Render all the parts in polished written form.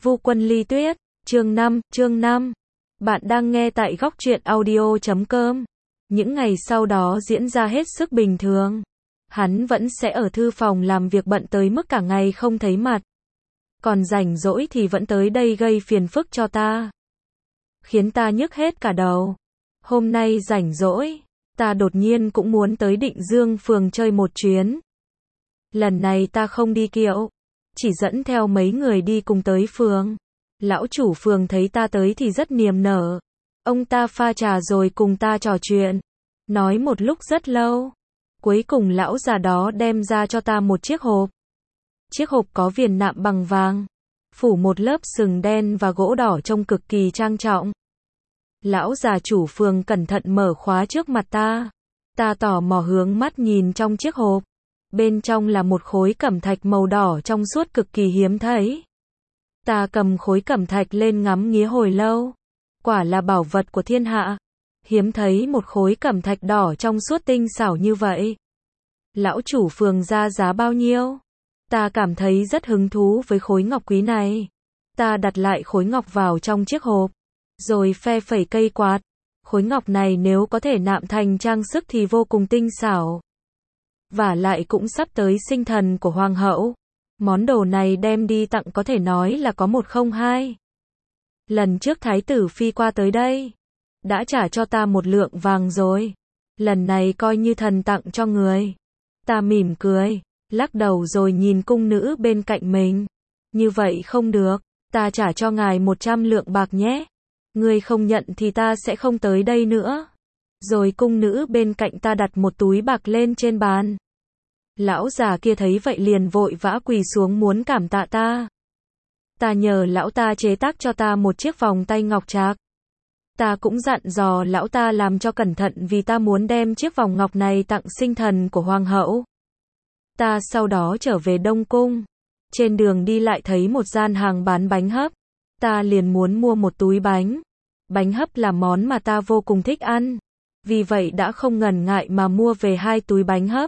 Vu Quân Ly Tuyết, chương 5. Bạn đang nghe tại góc truyện audio.com. Những ngày sau đó diễn ra hết sức bình thường. Hắn vẫn sẽ ở thư phòng làm việc bận tới mức cả ngày không thấy mặt. Còn rảnh rỗi thì vẫn tới đây gây phiền phức cho ta. Khiến ta nhức hết cả đầu. Hôm nay rảnh rỗi, ta đột nhiên cũng muốn tới Định Dương phường chơi một chuyến. Lần này ta không đi kiệu, chỉ dẫn theo mấy người đi cùng tới phường. Lão chủ phường thấy ta tới thì rất niềm nở. Ông ta pha trà rồi cùng ta trò chuyện. Nói một lúc rất lâu. Cuối cùng lão già đó đem ra cho ta một chiếc hộp. Chiếc hộp có viền nạm bằng vàng, phủ một lớp sừng đen và gỗ đỏ trông cực kỳ trang trọng. Lão già chủ phường cẩn thận mở khóa trước mặt ta. Ta tò mò hướng mắt nhìn trong chiếc hộp. Bên trong là một khối cẩm thạch màu đỏ trong suốt cực kỳ hiếm thấy. Ta cầm khối cẩm thạch lên ngắm nghía hồi lâu. Quả là bảo vật của thiên hạ. Hiếm thấy một khối cẩm thạch đỏ trong suốt tinh xảo như vậy. Lão chủ phường ra giá bao nhiêu? Ta cảm thấy rất hứng thú với khối ngọc quý này. Ta đặt lại khối ngọc vào trong chiếc hộp, rồi phe phẩy cây quạt. Khối ngọc này nếu có thể nạm thành trang sức thì vô cùng tinh xảo. Và lại cũng sắp tới sinh thần của hoàng hậu. Món đồ này đem đi tặng có thể nói là có một không hai. Lần trước thái tử phi qua tới đây, đã trả cho ta một lượng vàng rồi. Lần này coi như thần tặng cho người. Ta mỉm cười, lắc đầu rồi nhìn cung nữ bên cạnh mình. Như vậy không được, ta trả cho ngài 100 lượng bạc nhé. Người không nhận thì ta sẽ không tới đây nữa. Rồi cung nữ bên cạnh ta đặt một túi bạc lên trên bàn. Lão già kia thấy vậy liền vội vã quỳ xuống muốn cảm tạ ta. Ta nhờ lão ta chế tác cho ta một chiếc vòng tay ngọc trạc. Ta cũng dặn dò lão ta làm cho cẩn thận vì ta muốn đem chiếc vòng ngọc này tặng sinh thần của hoàng hậu. Ta sau đó trở về Đông Cung. Trên đường đi lại thấy một gian hàng bán bánh hấp. Ta liền muốn mua một túi bánh. Bánh hấp là món mà ta vô cùng thích ăn. Vì vậy đã không ngần ngại mà mua về 2 túi bánh hấp.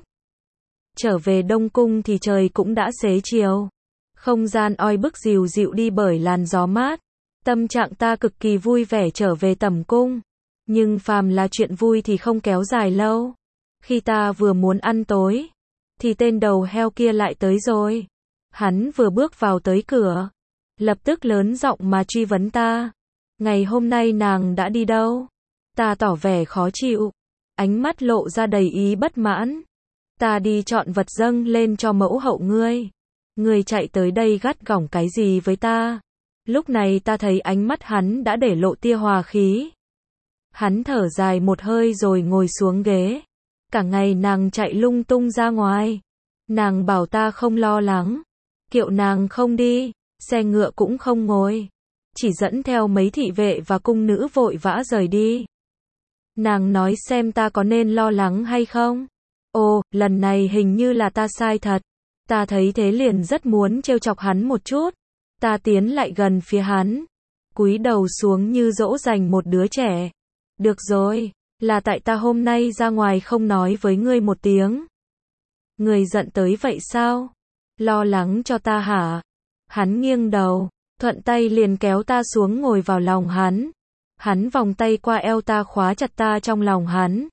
Trở về Đông Cung thì trời cũng đã xế chiều. Không gian oi bức dịu dịu đi bởi làn gió mát. Tâm trạng ta cực kỳ vui vẻ trở về tẩm cung. Nhưng phàm là chuyện vui thì không kéo dài lâu. Khi ta vừa muốn ăn tối, thì tên đầu heo kia lại tới rồi. Hắn vừa bước vào tới cửa, lập tức lớn giọng mà truy vấn ta. Ngày hôm nay nàng đã đi đâu? Ta tỏ vẻ khó chịu. Ánh mắt lộ ra đầy ý bất mãn. Ta đi chọn vật dâng lên cho mẫu hậu ngươi. Ngươi chạy tới đây gắt gỏng cái gì với ta? Lúc này ta thấy ánh mắt hắn đã để lộ tia hòa khí. Hắn thở dài một hơi rồi ngồi xuống ghế. Cả ngày nàng chạy lung tung ra ngoài. Nàng bảo ta không lo lắng. Kiệu nàng không đi, xe ngựa cũng không ngồi. Chỉ dẫn theo mấy thị vệ và cung nữ vội vã rời đi. Nàng nói xem ta có nên lo lắng hay không? Ồ, lần này hình như là ta sai thật. Ta thấy thế liền rất muốn trêu chọc hắn một chút. Ta tiến lại gần phía hắn, cúi đầu xuống như dỗ dành một đứa trẻ. Được rồi, là tại ta hôm nay ra ngoài không nói với ngươi một tiếng. Ngươi giận tới vậy sao? Lo lắng cho ta hả? Hắn nghiêng đầu, thuận tay liền kéo ta xuống ngồi vào lòng hắn. Hắn vòng tay qua eo ta khóa chặt ta trong lòng hắn.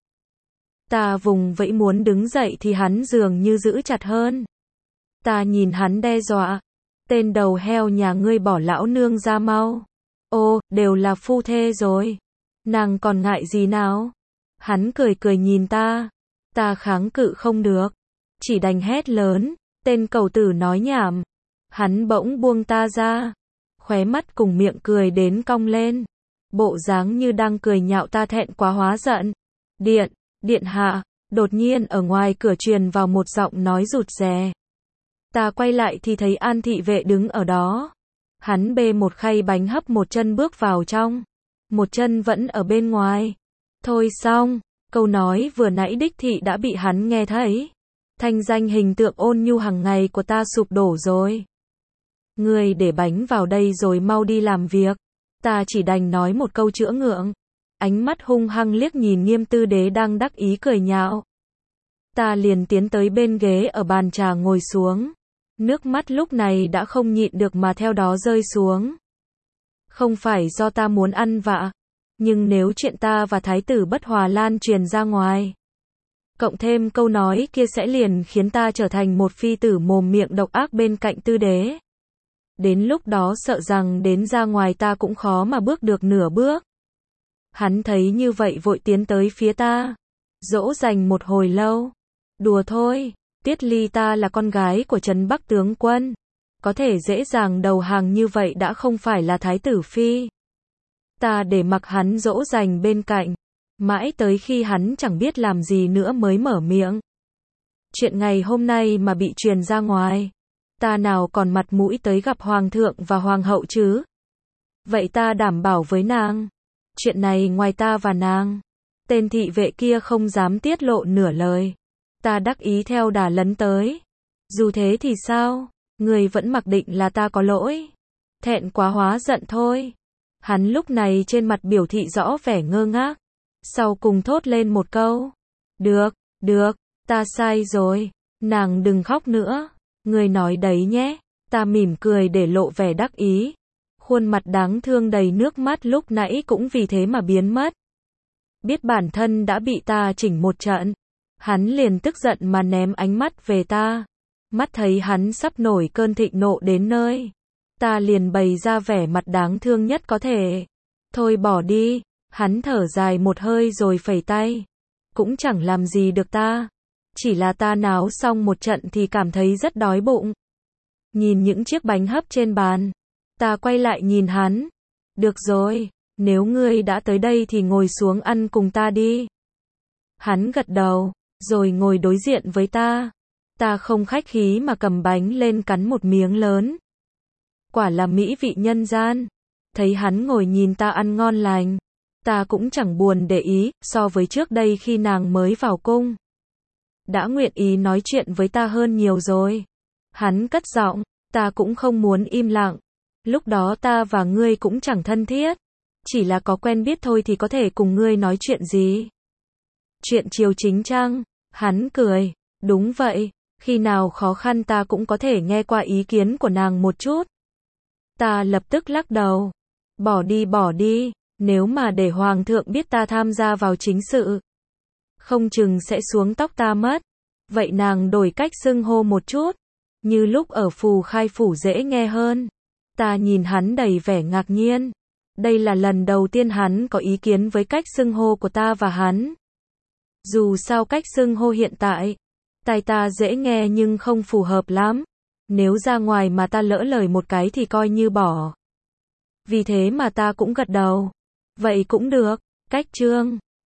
Ta vùng vẫy muốn đứng dậy thì hắn dường như giữ chặt hơn. Ta nhìn hắn đe dọa. Tên đầu heo nhà ngươi bỏ lão nương ra mau. Ô, đều là phu thê rồi. Nàng còn ngại gì nào? Hắn cười cười nhìn ta. Ta kháng cự không được. Chỉ đành hét lớn. Tên cẩu tử nói nhảm. Hắn bỗng buông ta ra. Khóe mắt cùng miệng cười đến cong lên. Bộ dáng như đang cười nhạo ta thẹn quá hóa giận. Điện hạ. Đột nhiên ở ngoài cửa truyền vào một giọng nói rụt rè. Ta quay lại thì thấy An thị vệ đứng ở đó. Hắn bê một khay bánh hấp một chân bước vào trong. Một chân vẫn ở bên ngoài. Thôi xong, câu nói vừa nãy đích thị đã bị hắn nghe thấy. Thanh danh hình tượng ôn nhu hàng ngày của ta sụp đổ rồi. Ngươi để bánh vào đây rồi mau đi làm việc. Ta chỉ đành nói một câu chữa ngượng. Ánh mắt hung hăng liếc nhìn Nghiêm Tư Đế đang đắc ý cười nhạo. Ta liền tiến tới bên ghế ở bàn trà ngồi xuống. Nước mắt lúc này đã không nhịn được mà theo đó rơi xuống. Không phải do ta muốn ăn vạ, nhưng nếu chuyện ta và thái tử Bất Hòa lan truyền ra ngoài, cộng thêm câu nói kia sẽ liền khiến ta trở thành một phi tử mồm miệng độc ác bên cạnh tư đế. Đến lúc đó sợ rằng đến ra ngoài ta cũng khó mà bước được nửa bước. Hắn thấy như vậy vội tiến tới phía ta, dỗ dành một hồi lâu. Đùa thôi, Tiết Ly ta là con gái của Trấn Bắc tướng quân, có thể dễ dàng đầu hàng như vậy đã không phải là thái tử phi. Ta để mặc hắn dỗ dành bên cạnh, mãi tới khi hắn chẳng biết làm gì nữa mới mở miệng. Chuyện ngày hôm nay mà bị truyền ra ngoài, ta nào còn mặt mũi tới gặp hoàng thượng và hoàng hậu chứ? Vậy ta đảm bảo với nàng, chuyện này ngoài ta và nàng, tên thị vệ kia không dám tiết lộ nửa lời. Ta đắc ý theo đà lấn tới. Dù thế thì sao? Người vẫn mặc định là ta có lỗi. Thẹn quá hóa giận thôi. Hắn lúc này trên mặt biểu thị rõ vẻ ngơ ngác. Sau cùng thốt lên một câu. Được, ta sai rồi. Nàng đừng khóc nữa. Người nói đấy nhé. Ta mỉm cười để lộ vẻ đắc ý. Khuôn mặt đáng thương đầy nước mắt lúc nãy cũng vì thế mà biến mất. Biết bản thân đã bị ta chỉnh một trận, hắn liền tức giận mà ném ánh mắt về ta. Mắt thấy hắn sắp nổi cơn thịnh nộ đến nơi, ta liền bày ra vẻ mặt đáng thương nhất có thể. Thôi bỏ đi, hắn thở dài một hơi rồi phẩy tay. Cũng chẳng làm gì được ta. Chỉ là ta náo xong một trận thì cảm thấy rất đói bụng. Nhìn những chiếc bánh hấp trên bàn, ta quay lại nhìn hắn. Được rồi, nếu ngươi đã tới đây thì ngồi xuống ăn cùng ta đi. Hắn gật đầu, rồi ngồi đối diện với ta. Ta không khách khí mà cầm bánh lên cắn một miếng lớn. Quả là mỹ vị nhân gian. Thấy hắn ngồi nhìn ta ăn ngon lành, ta cũng chẳng buồn để ý, so với trước đây khi nàng mới vào cung. Đã nguyện ý nói chuyện với ta hơn nhiều rồi. Hắn cất giọng, ta cũng không muốn im lặng. Lúc đó ta và ngươi cũng chẳng thân thiết. Chỉ là có quen biết thôi thì có thể cùng ngươi nói chuyện gì. Chuyện triều chính chăng? Hắn cười. Đúng vậy, khi nào khó khăn ta cũng có thể nghe qua ý kiến của nàng một chút. Ta lập tức lắc đầu. Bỏ đi, nếu mà để hoàng thượng biết ta tham gia vào chính sự, không chừng sẽ xuống tóc ta mất. Vậy nàng đổi cách xưng hô một chút, như lúc ở Phù Khai phủ dễ nghe hơn. Ta nhìn hắn đầy vẻ ngạc nhiên. Đây là lần đầu tiên hắn có ý kiến với cách xưng hô của ta và hắn. Dù sao cách xưng hô hiện tại, tai ta dễ nghe nhưng không phù hợp lắm. Nếu ra ngoài mà ta lỡ lời một cái thì coi như bỏ. Vì thế mà ta cũng gật đầu. Vậy cũng được, cách trương.